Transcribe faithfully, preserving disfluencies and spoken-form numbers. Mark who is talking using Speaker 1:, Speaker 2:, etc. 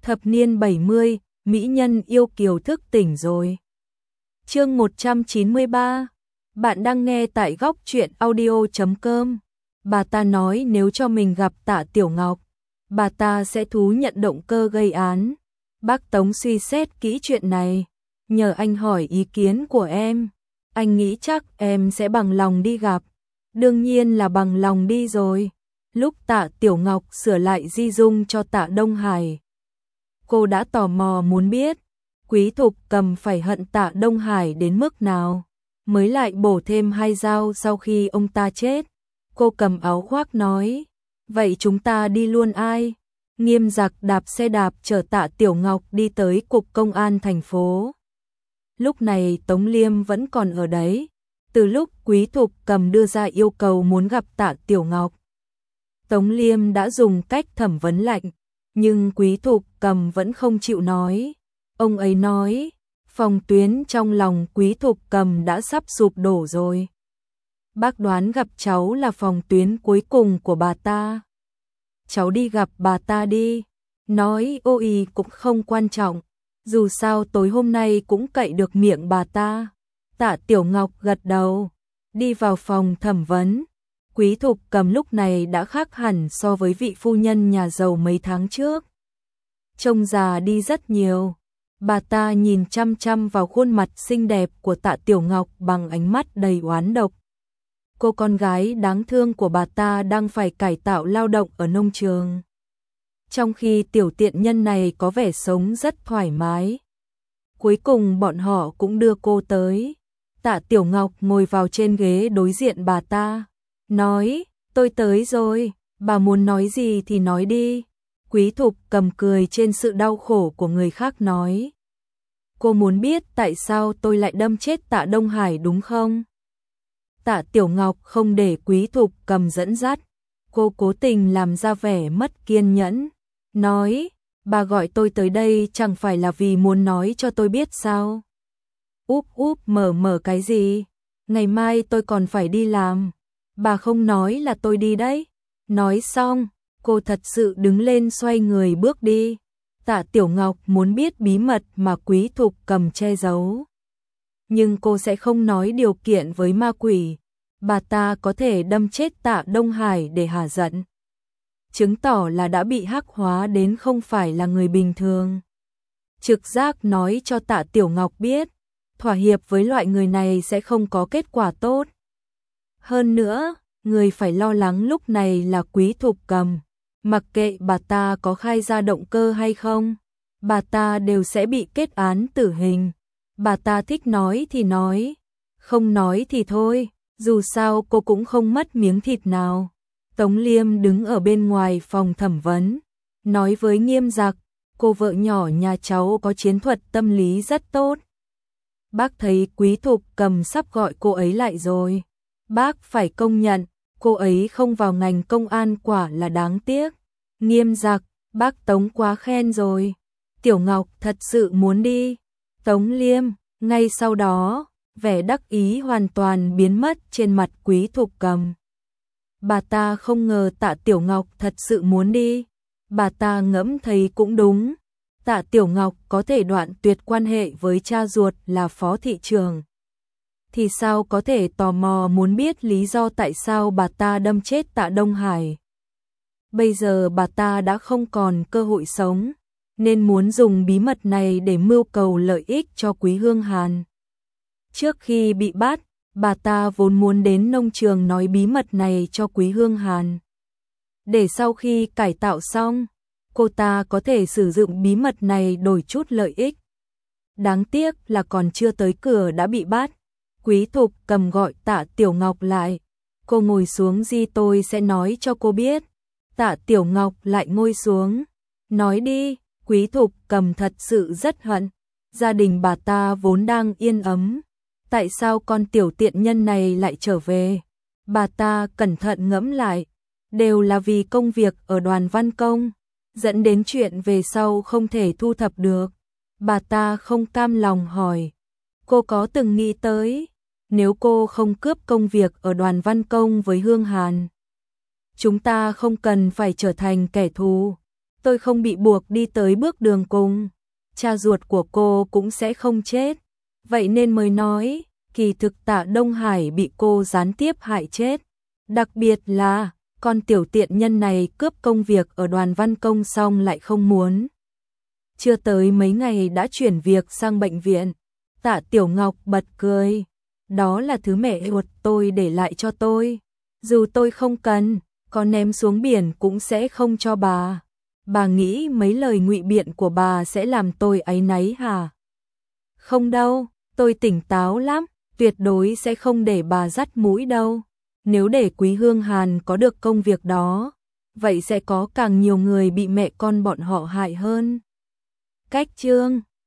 Speaker 1: Thập niên bảy mươi, mỹ nhân yêu kiều thức tỉnh rồi. Chương một trăm chín mươi ba. Bạn đang nghe tại góc truyện audio chấm com. Bà ta nói nếu cho mình gặp Tạ Tiểu Ngọc, bà ta sẽ thú nhận động cơ gây án. Bác Tống suy xét kỹ chuyện này, nhờ anh hỏi ý kiến của em. Anh nghĩ chắc em sẽ bằng lòng đi gặp. Đương nhiên là bằng lòng đi rồi. Lúc Tạ Tiểu Ngọc sửa lại di dung cho Tạ Đông Hải, cô đã tò mò muốn biết Quý Thục Cầm phải hận Tạ Đông Hải đến mức nào, mới lại bổ thêm hai dao sau khi ông ta chết. Cô cầm áo khoác nói, vậy chúng ta đi luôn ai? Nghiêm Giặc đạp xe đạp chở Tạ Tiểu Ngọc đi tới cục công an thành phố. Lúc này Tống Liêm vẫn còn ở đấy, từ lúc Quý Thục Cầm đưa ra yêu cầu muốn gặp Tạ Tiểu Ngọc. Tống Liêm đã dùng cách thẩm vấn lạnh, nhưng Quý Thục Cầm vẫn không chịu nói. Ông ấy nói, phòng tuyến trong lòng Quý Thục Cầm đã sắp sụp đổ rồi. Bác đoán gặp cháu là phòng tuyến cuối cùng của bà ta. Cháu đi gặp bà ta đi. Nói ô y cũng không quan trọng, dù sao tối hôm nay cũng cậy được miệng bà ta. Tạ Tiểu Ngọc gật đầu, đi vào phòng thẩm vấn. Quý Thục Cầm lúc này đã khác hẳn so với vị phu nhân nhà giàu mấy tháng trước. Trông già đi rất nhiều. Bà ta nhìn chăm chăm vào khuôn mặt xinh đẹp của Tạ Tiểu Ngọc bằng ánh mắt đầy oán độc. Cô con gái đáng thương của bà ta đang phải cải tạo lao động ở nông trường, trong khi tiểu tiện nhân này có vẻ sống rất thoải mái. Cuối cùng bọn họ cũng đưa cô tới. Tạ Tiểu Ngọc ngồi vào trên ghế đối diện bà ta, nói, tôi tới rồi, bà muốn nói gì thì nói đi. Quý Thục Cầm cười trên sự đau khổ của người khác nói, cô muốn biết tại sao tôi lại đâm chết Tạ Đông Hải đúng không? Tạ Tiểu Ngọc không để Quý Thục Cầm dẫn dắt, cô cố tình làm ra vẻ mất kiên nhẫn, nói, bà gọi tôi tới đây chẳng phải là vì muốn nói cho tôi biết sao? Úp úp mở mở cái gì? Ngày mai tôi còn phải đi làm. Bà không nói là tôi đi đấy. Nói xong, cô thật sự đứng lên xoay người bước đi. Tạ Tiểu Ngọc muốn biết bí mật mà Quý Thục Cầm che giấu, nhưng cô sẽ không nói điều kiện với ma quỷ. Bà ta có thể đâm chết Tạ Đông Hải để hả giận, chứng tỏ là đã bị hắc hóa đến không phải là người bình thường. Trực giác nói cho Tạ Tiểu Ngọc biết, thỏa hiệp với loại người này sẽ không có kết quả tốt. Hơn nữa, người phải lo lắng lúc này là Quý Thục Cầm. Mặc kệ bà ta có khai ra động cơ hay không, bà ta đều sẽ bị kết án tử hình. Bà ta thích nói thì nói, không nói thì thôi, dù sao cô cũng không mất miếng thịt nào. Tống Liêm đứng ở bên ngoài phòng thẩm vấn, nói với Nghiêm Giặc, cô vợ nhỏ nhà cháu có chiến thuật tâm lý rất tốt. Bác thấy Quý Thục Cầm sắp gọi cô ấy lại rồi. Bác phải công nhận, cô ấy không vào ngành công an quả là đáng tiếc. Nghiêm Giặc, bác Tống quá khen rồi. Tiểu Ngọc thật sự muốn đi. Tống Liêm, ngay sau đó, vẻ đắc ý hoàn toàn biến mất trên mặt Quý Thục Cầm. Bà ta không ngờ Tạ Tiểu Ngọc thật sự muốn đi. Bà ta ngẫm thấy cũng đúng. Tạ Tiểu Ngọc có thể đoạn tuyệt quan hệ với cha ruột là phó thị trưởng, thì sao có thể tò mò muốn biết lý do tại sao bà ta đâm chết Tạ Đông Hải. Bây giờ bà ta đã không còn cơ hội sống, nên muốn dùng bí mật này để mưu cầu lợi ích cho Quý Hương Hàn. Trước khi bị bắt, bà ta vốn muốn đến nông trường nói bí mật này cho Quý Hương Hàn, để sau khi cải tạo xong, cô ta có thể sử dụng bí mật này đổi chút lợi ích. Đáng tiếc là còn chưa tới cửa đã bị bắt. Quý Thục Cầm gọi Tạ Tiểu Ngọc lại. Cô ngồi xuống gì tôi sẽ nói cho cô biết. Tạ Tiểu Ngọc lại ngồi xuống. Nói đi. Quý Thục Cầm thật sự rất hận. Gia đình bà ta vốn đang yên ấm. Tại sao con tiểu tiện nhân này lại trở về? Bà ta cẩn thận ngẫm lại. Đều là vì công việc ở đoàn văn công, dẫn đến chuyện về sau không thể thu thập được. Bà ta không cam lòng hỏi, cô có từng nghĩ tới, nếu cô không cướp công việc ở đoàn văn công với Hương Hàn, chúng ta không cần phải trở thành kẻ thù. tôi không bị buộc đi tới bước đường cùng, cha ruột của cô cũng sẽ không chết. Vậy nên mới nói, kỳ thực Tạ Đông Hải bị cô gián tiếp hại chết. Đặc biệt là, con tiểu tiện nhân này cướp công việc ở Đoàn Văn Công xong lại không muốn. Chưa tới mấy ngày đã chuyển việc sang bệnh viện. Tạ Tiểu Ngọc bật cười. Đó là thứ mẹ ruột tôi để lại cho tôi. Dù tôi không cần, có ném xuống biển cũng sẽ không cho bà. Bà nghĩ mấy lời ngụy biện của bà sẽ làm tôi áy náy hả? Không đâu, tôi tỉnh táo lắm, tuyệt đối sẽ không để bà dắt mũi đâu. Nếu để Quý Hương Hàn có được công việc đó, vậy sẽ có càng nhiều người bị mẹ con bọn họ hại hơn. Cách chương